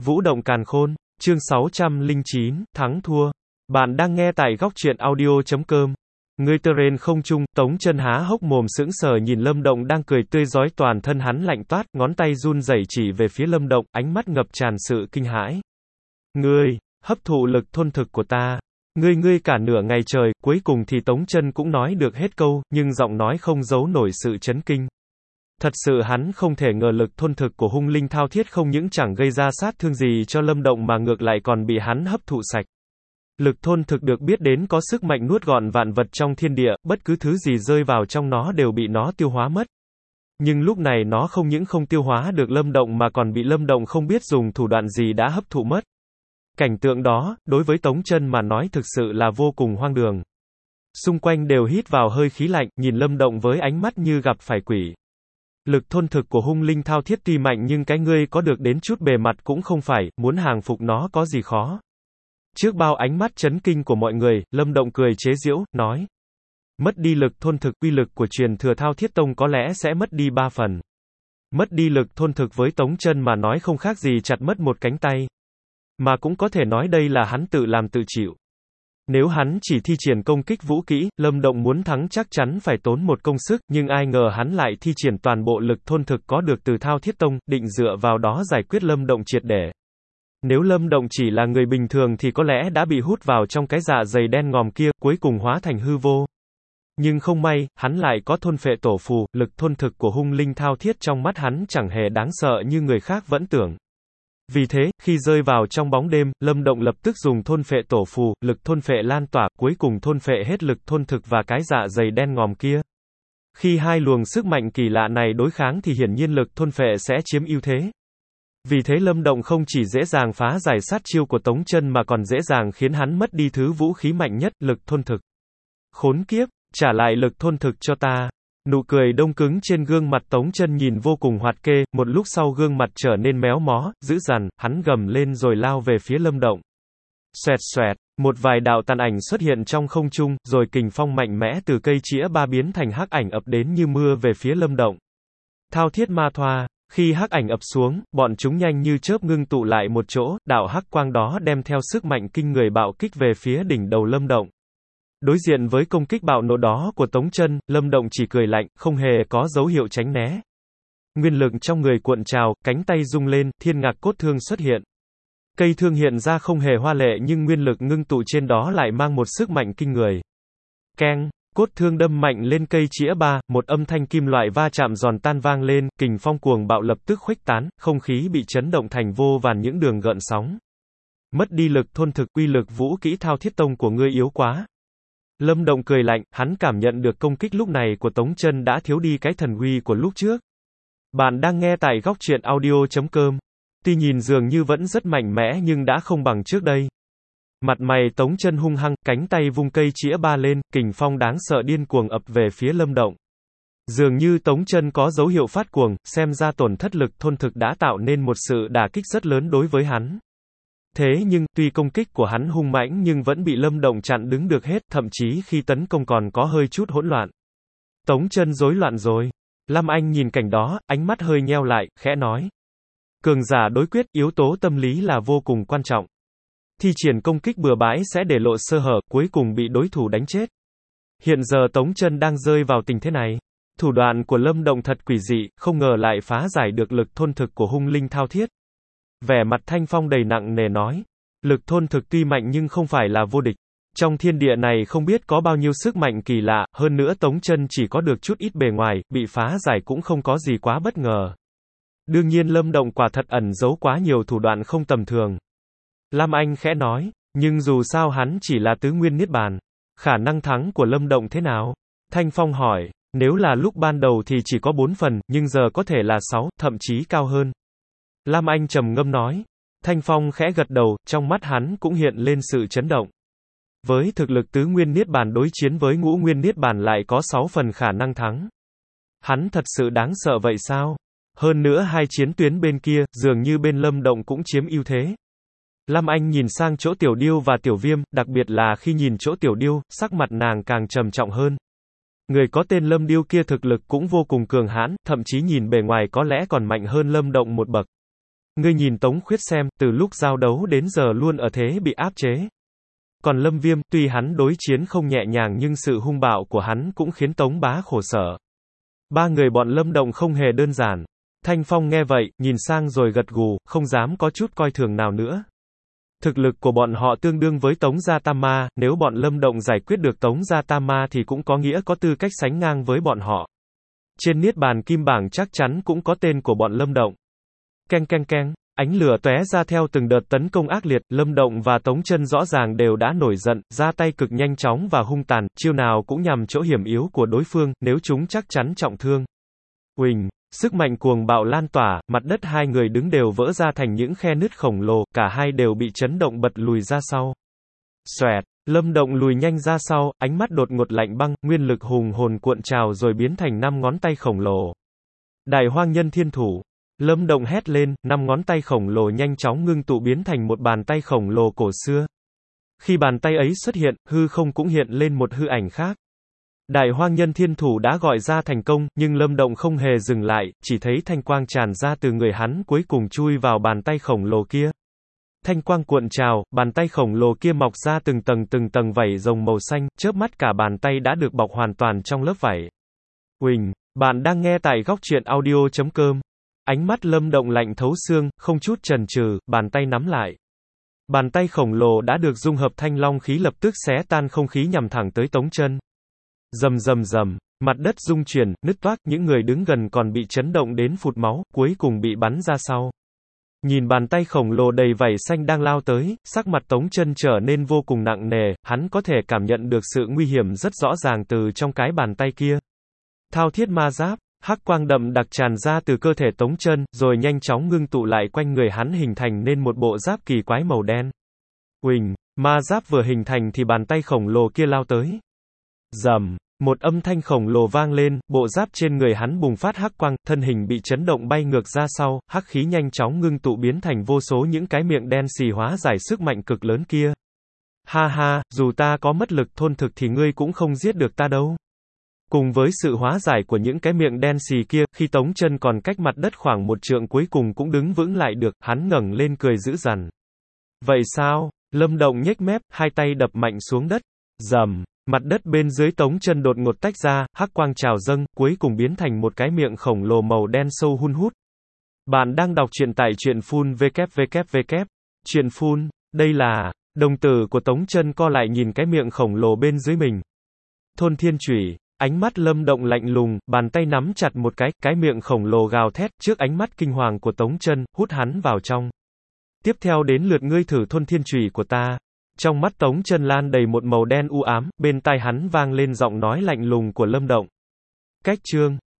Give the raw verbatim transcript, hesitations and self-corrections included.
Vũ động càn khôn, chương sáu trăm lẻ chín, thắng thua. Bạn đang nghe tại góc truyện audio chấm com. Người tơ rên không trung, Tống Chân há hốc mồm sững sờ nhìn Lâm Động đang cười tươi rói, toàn thân hắn lạnh toát, ngón tay run rẩy chỉ về phía Lâm Động, ánh mắt ngập tràn sự kinh hãi. Ngươi, hấp thụ lực thôn thực của ta. Ngươi ngươi cả nửa ngày trời, cuối cùng thì Tống Chân cũng nói được hết câu, nhưng giọng nói không giấu nổi sự chấn kinh. Thật sự hắn không thể ngờ lực thôn thực của hung linh thao thiết không những chẳng gây ra sát thương gì cho Lâm Động mà ngược lại còn bị hắn hấp thụ sạch. Lực thôn thực được biết đến có sức mạnh nuốt gọn vạn vật trong thiên địa, bất cứ thứ gì rơi vào trong nó đều bị nó tiêu hóa mất. Nhưng lúc này nó không những không tiêu hóa được Lâm Động mà còn bị Lâm Động không biết dùng thủ đoạn gì đã hấp thụ mất. Cảnh tượng đó, đối với Tống Chân mà nói thực sự là vô cùng hoang đường. Xung quanh đều hít vào hơi khí lạnh, nhìn Lâm Động với ánh mắt như gặp phải quỷ. Lực thôn thực của hung linh thao thiết tuy mạnh nhưng cái ngươi có được đến chút bề mặt cũng không phải, muốn hàng phục nó có gì khó. Trước bao ánh mắt chấn kinh của mọi người, Lâm Động cười chế giễu, nói. Mất đi lực thôn thực, uy lực của truyền thừa Thao Thiết Tông có lẽ sẽ mất đi ba phần. Mất đi lực thôn thực với Tống Chân mà nói không khác gì chặt mất một cánh tay. Mà cũng có thể nói đây là hắn tự làm tự chịu. Nếu hắn chỉ thi triển công kích vũ kỹ, Lâm Động muốn thắng chắc chắn phải tốn một công sức, nhưng ai ngờ hắn lại thi triển toàn bộ lực thôn thực có được từ Thao Thiết Tông, định dựa vào đó giải quyết Lâm Động triệt để. Nếu Lâm Động chỉ là người bình thường thì có lẽ đã bị hút vào trong cái dạ dày đen ngòm kia, cuối cùng hóa thành hư vô. Nhưng không may, hắn lại có thôn phệ tổ phù, lực thôn thực của hung linh thao thiết trong mắt hắn chẳng hề đáng sợ như người khác vẫn tưởng. Vì thế, khi rơi vào trong bóng đêm, Lâm Động lập tức dùng thôn phệ tổ phù, lực thôn phệ lan tỏa, cuối cùng thôn phệ hết lực thôn thực và cái dạ dày đen ngòm kia. Khi hai luồng sức mạnh kỳ lạ này đối kháng thì hiển nhiên lực thôn phệ sẽ chiếm ưu thế. Vì thế Lâm Động không chỉ dễ dàng phá giải sát chiêu của Tống Chân mà còn dễ dàng khiến hắn mất đi thứ vũ khí mạnh nhất, lực thôn thực. Khốn kiếp, trả lại lực thôn thực cho ta. Nụ cười đông cứng trên gương mặt Tống Chân nhìn vô cùng hoạt kê, một lúc sau gương mặt trở nên méo mó, dữ dằn, hắn gầm lên rồi lao về phía Lâm Động. Xoẹt xoẹt, một vài đạo tàn ảnh xuất hiện trong không trung, rồi kình phong mạnh mẽ từ cây chĩa ba biến thành hắc ảnh ập đến như mưa về phía Lâm Động. Thao thiết ma thoa. Khi hắc ảnh ập xuống, bọn chúng nhanh như chớp ngưng tụ lại một chỗ, đạo hắc quang đó đem theo sức mạnh kinh người bạo kích về phía đỉnh đầu Lâm Động. Đối diện với công kích bạo nộ đó của Tống Chân, Lâm Động chỉ cười lạnh, không hề có dấu hiệu tránh né. Nguyên lực trong người cuộn trào, cánh tay rung lên, thiên ngạc cốt thương xuất hiện. Cây thương hiện ra không hề hoa lệ nhưng nguyên lực ngưng tụ trên đó lại mang một sức mạnh kinh người. Keng, cốt thương đâm mạnh lên cây chĩa ba, một âm thanh kim loại va chạm giòn tan vang lên, kình phong cuồng bạo lập tức khuếch tán, không khí bị chấn động thành vô vàn những đường gợn sóng. Mất đi lực thôn thực, uy lực vũ kỹ Thao Thiết Tông của ngươi yếu quá. Lâm Động cười lạnh, hắn cảm nhận được công kích lúc này của Tống Chân đã thiếu đi cái thần uy của lúc trước. Bạn đang nghe tại góc truyện audio chấm com. Tuy nhìn dường như vẫn rất mạnh mẽ nhưng đã không bằng trước đây. Mặt mày Tống Chân hung hăng, cánh tay vung cây chĩa ba lên, kình phong đáng sợ điên cuồng ập về phía Lâm Động. Dường như Tống Chân có dấu hiệu phát cuồng, xem ra tổn thất lực thôn thực đã tạo nên một sự đả kích rất lớn đối với hắn. Thế nhưng, tuy công kích của hắn hung mãnh nhưng vẫn bị Lâm Động chặn đứng được hết, thậm chí khi tấn công còn có hơi chút hỗn loạn. Tống Chân rối loạn rồi. Lam Anh nhìn cảnh đó, ánh mắt hơi nheo lại, khẽ nói. Cường giả đối quyết, yếu tố tâm lý là vô cùng quan trọng. Thi triển công kích bừa bãi sẽ để lộ sơ hở, cuối cùng bị đối thủ đánh chết. Hiện giờ Tống Chân đang rơi vào tình thế này. Thủ đoạn của Lâm Động thật quỷ dị, không ngờ lại phá giải được lực thôn thực của hung linh thao thiết. Vẻ mặt Thanh Phong đầy nặng nề nói. Lực thôn thực tuy mạnh nhưng không phải là vô địch. Trong thiên địa này không biết có bao nhiêu sức mạnh kỳ lạ, hơn nữa Tống Chân chỉ có được chút ít bề ngoài, bị phá giải cũng không có gì quá bất ngờ. Đương nhiên Lâm Động quả thật ẩn giấu quá nhiều thủ đoạn không tầm thường. Lam Anh khẽ nói, nhưng dù sao hắn chỉ là tứ nguyên niết bàn. Khả năng thắng của Lâm Động thế nào? Thanh Phong hỏi, nếu là lúc ban đầu thì chỉ có bốn phần, nhưng giờ có thể là sáu, thậm chí cao hơn. Lam Anh trầm ngâm nói. Thanh Phong khẽ gật đầu, trong mắt hắn cũng hiện lên sự chấn động. Với thực lực tứ nguyên niết bàn đối chiến với ngũ nguyên niết bàn lại có sáu phần khả năng thắng. Hắn thật sự đáng sợ vậy sao? Hơn nữa hai chiến tuyến bên kia, dường như bên Lâm Động cũng chiếm ưu thế. Lam Anh nhìn sang chỗ Tiểu Điêu và Tiểu Viêm, đặc biệt là khi nhìn chỗ Tiểu Điêu, sắc mặt nàng càng trầm trọng hơn. Người có tên Lâm Điêu kia thực lực cũng vô cùng cường hãn, thậm chí nhìn bề ngoài có lẽ còn mạnh hơn Lâm Động một bậc. Ngươi nhìn Tống Khuyết xem, từ lúc giao đấu đến giờ luôn ở thế bị áp chế. Còn Lâm Viêm, tuy hắn đối chiến không nhẹ nhàng nhưng sự hung bạo của hắn cũng khiến Tống bá khổ sở. Ba người bọn Lâm Động không hề đơn giản. Thanh Phong nghe vậy, nhìn sang rồi gật gù, không dám có chút coi thường nào nữa. Thực lực của bọn họ tương đương với Tống Gia Tam Ma, nếu bọn Lâm Động giải quyết được Tống Gia Tam Ma thì cũng có nghĩa có tư cách sánh ngang với bọn họ. Trên niết bàn kim bảng chắc chắn cũng có tên của bọn Lâm Động. Keng keng keng, ánh lửa tóe ra theo từng đợt tấn công ác liệt, Lâm Động và Tống Chân rõ ràng đều đã nổi giận, ra tay cực nhanh chóng và hung tàn, chiêu nào cũng nhằm chỗ hiểm yếu của đối phương, nếu chúng chắc chắn trọng thương. Uỳnh, sức mạnh cuồng bạo lan tỏa, mặt đất hai người đứng đều vỡ ra thành những khe nứt khổng lồ, cả hai đều bị chấn động bật lùi ra sau. Xoẹt, Lâm Động lùi nhanh ra sau, ánh mắt đột ngột lạnh băng, nguyên lực hùng hồn cuộn trào rồi biến thành năm ngón tay khổng lồ. Đại Hoang Nhân Thiên Thủ. Lâm Động hét lên, năm ngón tay khổng lồ nhanh chóng ngưng tụ biến thành một bàn tay khổng lồ cổ xưa. Khi bàn tay ấy xuất hiện, hư không cũng hiện lên một hư ảnh khác. Đại Hoang Nhân Thiên Thủ đã gọi ra thành công, nhưng Lâm Động không hề dừng lại, chỉ thấy thanh quang tràn ra từ người hắn cuối cùng chui vào bàn tay khổng lồ kia. Thanh quang cuộn trào, bàn tay khổng lồ kia mọc ra từng tầng từng tầng vảy rồng màu xanh, chớp mắt cả bàn tay đã được bọc hoàn toàn trong lớp vảy. Uỳnh, bạn đang nghe tại góc truyện audio chấm com. Ánh mắt Lâm Động lạnh thấu xương, không chút chần chừ, bàn tay nắm lại. Bàn tay khổng lồ đã được dung hợp thanh long khí lập tức xé tan không khí nhằm thẳng tới Tống Chân. Rầm rầm rầm, mặt đất rung chuyển, nứt toác, những người đứng gần còn bị chấn động đến phụt máu, cuối cùng bị bắn ra sau. Nhìn bàn tay khổng lồ đầy vảy xanh đang lao tới, sắc mặt Tống Chân trở nên vô cùng nặng nề, hắn có thể cảm nhận được sự nguy hiểm rất rõ ràng từ trong cái bàn tay kia. Thao thiết ma giáp, hắc quang đậm đặc tràn ra từ cơ thể Tống Chân, rồi nhanh chóng ngưng tụ lại quanh người hắn hình thành nên một bộ giáp kỳ quái màu đen. Uỳnh, ma giáp vừa hình thành thì bàn tay khổng lồ kia lao tới. Rầm, một âm thanh khổng lồ vang lên, bộ giáp trên người hắn bùng phát hắc quang, thân hình bị chấn động bay ngược ra sau, hắc khí nhanh chóng ngưng tụ biến thành vô số những cái miệng đen xì hóa giải sức mạnh cực lớn kia. Ha ha, dù ta có mất lực thôn thực thì ngươi cũng không giết được ta đâu. Cùng với sự hóa giải của những cái miệng đen xì kia, khi Tống Chân còn cách mặt đất khoảng một trượng cuối cùng cũng đứng vững lại được, hắn ngẩng lên cười dữ dằn. Vậy sao? Lâm Động nhếch mép, hai tay đập mạnh xuống đất. Rầm, mặt đất bên dưới Tống Chân đột ngột tách ra, hắc quang trào dâng, cuối cùng biến thành một cái miệng khổng lồ màu đen sâu hun hút. Bạn đang đọc truyện tại truyện phun www. Truyện phun, đây là, đồng tử của Tống Chân co lại nhìn cái miệng khổng lồ bên dưới mình. Thôn Thiên Chủy. Ánh mắt Lâm Động lạnh lùng, bàn tay nắm chặt một cái, cái miệng khổng lồ gào thét, trước ánh mắt kinh hoàng của Tống Chân, hút hắn vào trong. Tiếp theo đến lượt ngươi thử Thôn Thiên Chủy của ta. Trong mắt Tống Chân lan đầy một màu đen u ám, bên tai hắn vang lên giọng nói lạnh lùng của Lâm Động. Cách chương